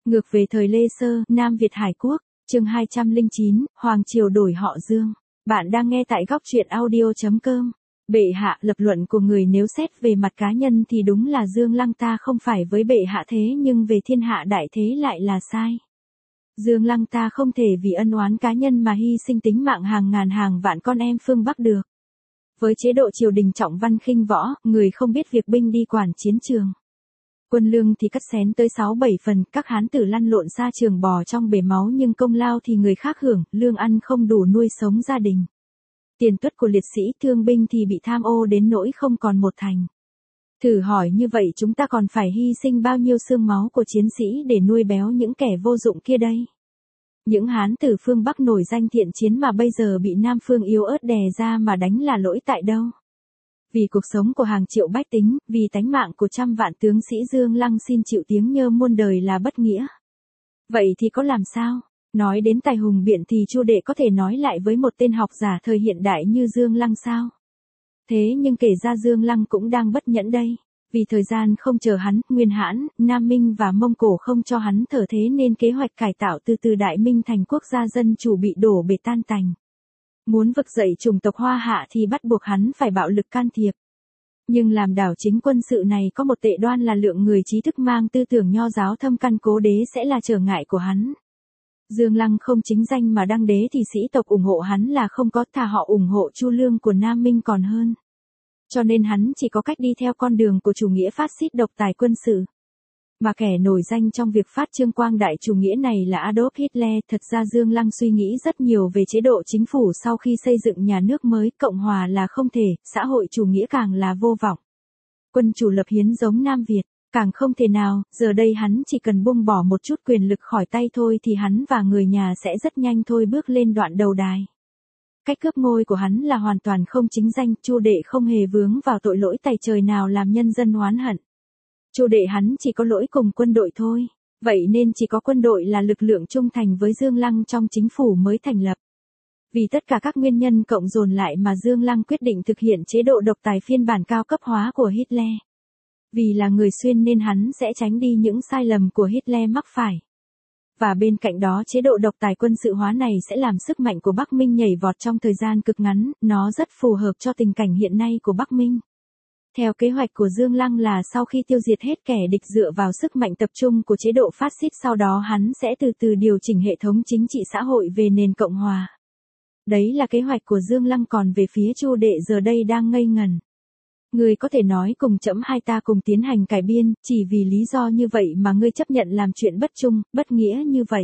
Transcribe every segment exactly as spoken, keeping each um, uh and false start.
Ngược về thời Lê Sơ, Nam Việt Hải Quốc, chương hai trăm lẻ chín, Hoàng Triều đổi họ Dương. Bạn đang nghe tại góc truyện audio chấm com. Bệ hạ, lập luận của người nếu xét về mặt cá nhân thì đúng là Dương Lăng ta không phải với bệ hạ thế nhưng về thiên hạ đại thế lại là sai. Dương Lăng ta không thể vì ân oán cá nhân mà hy sinh tính mạng hàng ngàn hàng vạn con em phương Bắc được. Với chế độ triều đình trọng văn khinh võ, người không biết việc binh đi quản chiến trường. Quân lương thì cắt xén tới sáu bảy phần, các hán tử lăn lộn xa trường bò trong bể máu nhưng công lao thì người khác hưởng, lương ăn không đủ nuôi sống gia đình. Tiền tuất của liệt sĩ thương binh thì bị tham ô đến nỗi không còn một thành. Thử hỏi như vậy chúng ta còn phải hy sinh bao nhiêu xương máu của chiến sĩ để nuôi béo những kẻ vô dụng kia đây? Những hán tử phương Bắc nổi danh thiện chiến mà bây giờ bị Nam phương yếu ớt đè ra mà đánh là lỗi tại đâu? Vì cuộc sống của hàng triệu bách tính, vì tánh mạng của trăm vạn tướng sĩ Dương Lăng xin chịu tiếng nhơ muôn đời là bất nghĩa. Vậy thì có làm sao? Nói đến tài hùng biện thì Chu Đệ có thể nói lại với một tên học giả thời hiện đại như Dương Lăng sao? Thế nhưng kể ra Dương Lăng cũng đang bất nhẫn đây. Vì thời gian không chờ hắn, Nguyên Hãn, Nam Minh và Mông Cổ không cho hắn thở thế nên kế hoạch cải tạo từ từ Đại Minh thành quốc gia dân chủ bị đổ bể tan tành. Muốn vực dậy chủng tộc Hoa Hạ thì bắt buộc hắn phải bạo lực can thiệp. Nhưng làm đảo chính quân sự này có một tệ đoan là lượng người trí thức mang tư tưởng nho giáo thâm căn cố đế sẽ là trở ngại của hắn. Dương Lăng không chính danh mà đăng đế thì sĩ tộc ủng hộ hắn là không có, thà họ ủng hộ Chu Lương của Nam Minh còn hơn. Cho nên hắn chỉ có cách đi theo con đường của chủ nghĩa phát xít độc tài quân sự. Mà kẻ nổi danh trong việc phát trương quang đại chủ nghĩa này là Adolf Hitler. Thật ra Dương Lăng suy nghĩ rất nhiều về chế độ chính phủ sau khi xây dựng nhà nước mới, Cộng hòa là không thể, xã hội chủ nghĩa càng là vô vọng. Quân chủ lập hiến giống Nam Việt, càng không thể nào, giờ đây hắn chỉ cần buông bỏ một chút quyền lực khỏi tay thôi thì hắn và người nhà sẽ rất nhanh thôi bước lên đoạn đầu đài. Cách cướp ngôi của hắn là hoàn toàn không chính danh, Chu Đệ không hề vướng vào tội lỗi tày trời nào làm nhân dân oán hận. Chu Đệ hắn chỉ có lỗi cùng quân đội thôi, vậy nên chỉ có quân đội là lực lượng trung thành với Dương Lăng trong chính phủ mới thành lập. Vì tất cả các nguyên nhân cộng dồn lại mà Dương Lăng quyết định thực hiện chế độ độc tài phiên bản cao cấp hóa của Hitler. Vì là người xuyên nên hắn sẽ tránh đi những sai lầm của Hitler mắc phải. Và bên cạnh đó chế độ độc tài quân sự hóa này sẽ làm sức mạnh của Bắc Minh nhảy vọt trong thời gian cực ngắn, nó rất phù hợp cho tình cảnh hiện nay của Bắc Minh. Theo kế hoạch của Dương Lăng là sau khi tiêu diệt hết kẻ địch dựa vào sức mạnh tập trung của chế độ phát xít sau đó hắn sẽ từ từ điều chỉnh hệ thống chính trị xã hội về nền cộng hòa. Đấy là kế hoạch của Dương Lăng, còn về phía Chu Đệ giờ đây đang ngây ngần. Ngươi có thể nói cùng trẫm hai ta cùng tiến hành cải biên, chỉ vì lý do như vậy mà ngươi chấp nhận làm chuyện bất trung, bất nghĩa như vậy.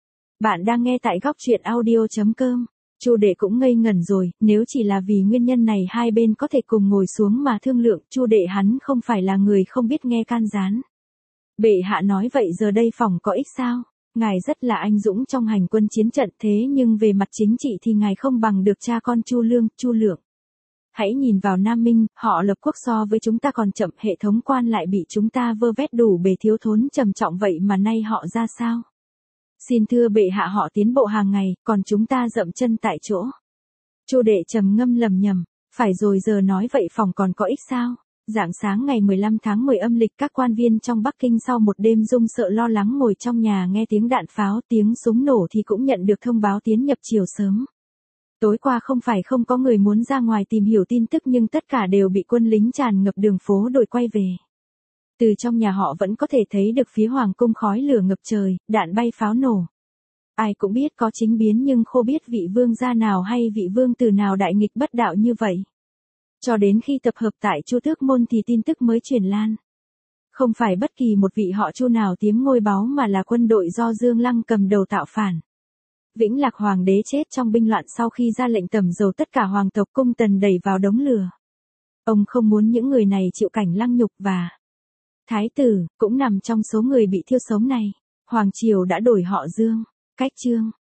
Bạn đang nghe tại góc truyện audio chấm com. Chu Đệ cũng ngây ngẩn rồi, nếu chỉ là vì nguyên nhân này hai bên có thể cùng ngồi xuống mà thương lượng, Chu Đệ hắn không phải là người không biết nghe can gián. Bệ hạ nói vậy giờ đây phòng có ích sao? Ngài rất là anh dũng trong hành quân chiến trận thế nhưng về mặt chính trị thì ngài không bằng được cha con Chu Lương, Chu Lượng. Hãy nhìn vào Nam Minh, họ lập quốc so với chúng ta còn chậm, hệ thống quan lại bị chúng ta vơ vét đủ bề thiếu thốn trầm trọng vậy mà nay họ ra sao? Xin thưa bệ hạ họ tiến bộ hàng ngày, còn chúng ta dậm chân tại chỗ. Chu Đệ trầm ngâm lầm nhầm, phải rồi giờ nói vậy phòng còn có ích sao? Rạng sáng ngày mười lăm tháng mười âm lịch các quan viên trong Bắc Kinh sau một đêm run sợ lo lắng ngồi trong nhà nghe tiếng đạn pháo, tiếng súng nổ thì cũng nhận được thông báo tiến nhập chiều sớm. Tối qua không phải không có người muốn ra ngoài tìm hiểu tin tức nhưng tất cả đều bị quân lính tràn ngập đường phố đuổi quay về. Từ trong nhà họ vẫn có thể thấy được phía hoàng cung khói lửa ngập trời, đạn bay pháo nổ. Ai cũng biết có chính biến nhưng khô biết vị vương gia nào hay vị vương tử nào đại nghịch bất đạo như vậy. Cho đến khi tập hợp tại Chu Tước Môn thì tin tức mới truyền lan. Không phải bất kỳ một vị họ Chu nào tiếm ngôi báu mà là quân đội do Dương Lăng cầm đầu tạo phản. Vĩnh Lạc hoàng đế chết trong binh loạn sau khi ra lệnh tẩm dầu tất cả hoàng tộc cung tần đẩy vào đống lửa. Ông không muốn những người này chịu cảnh lăng nhục và thái tử cũng nằm trong số người bị thiêu sống này. Hoàng triều đã đổi họ Dương. Cách chương